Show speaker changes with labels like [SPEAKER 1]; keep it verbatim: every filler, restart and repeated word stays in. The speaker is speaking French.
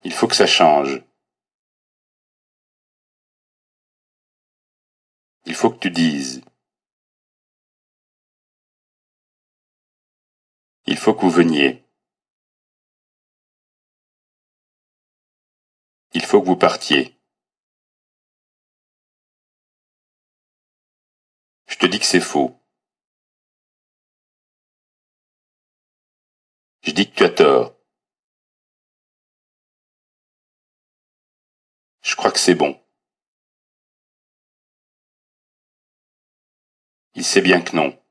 [SPEAKER 1] Il faut que ça change. Il faut que tu dises. Il faut que vous veniez. Il faut que vous partiez. Je te dis que c'est faux. Je dis que tu as tort. Je crois que c'est bon. Il sait bien que non.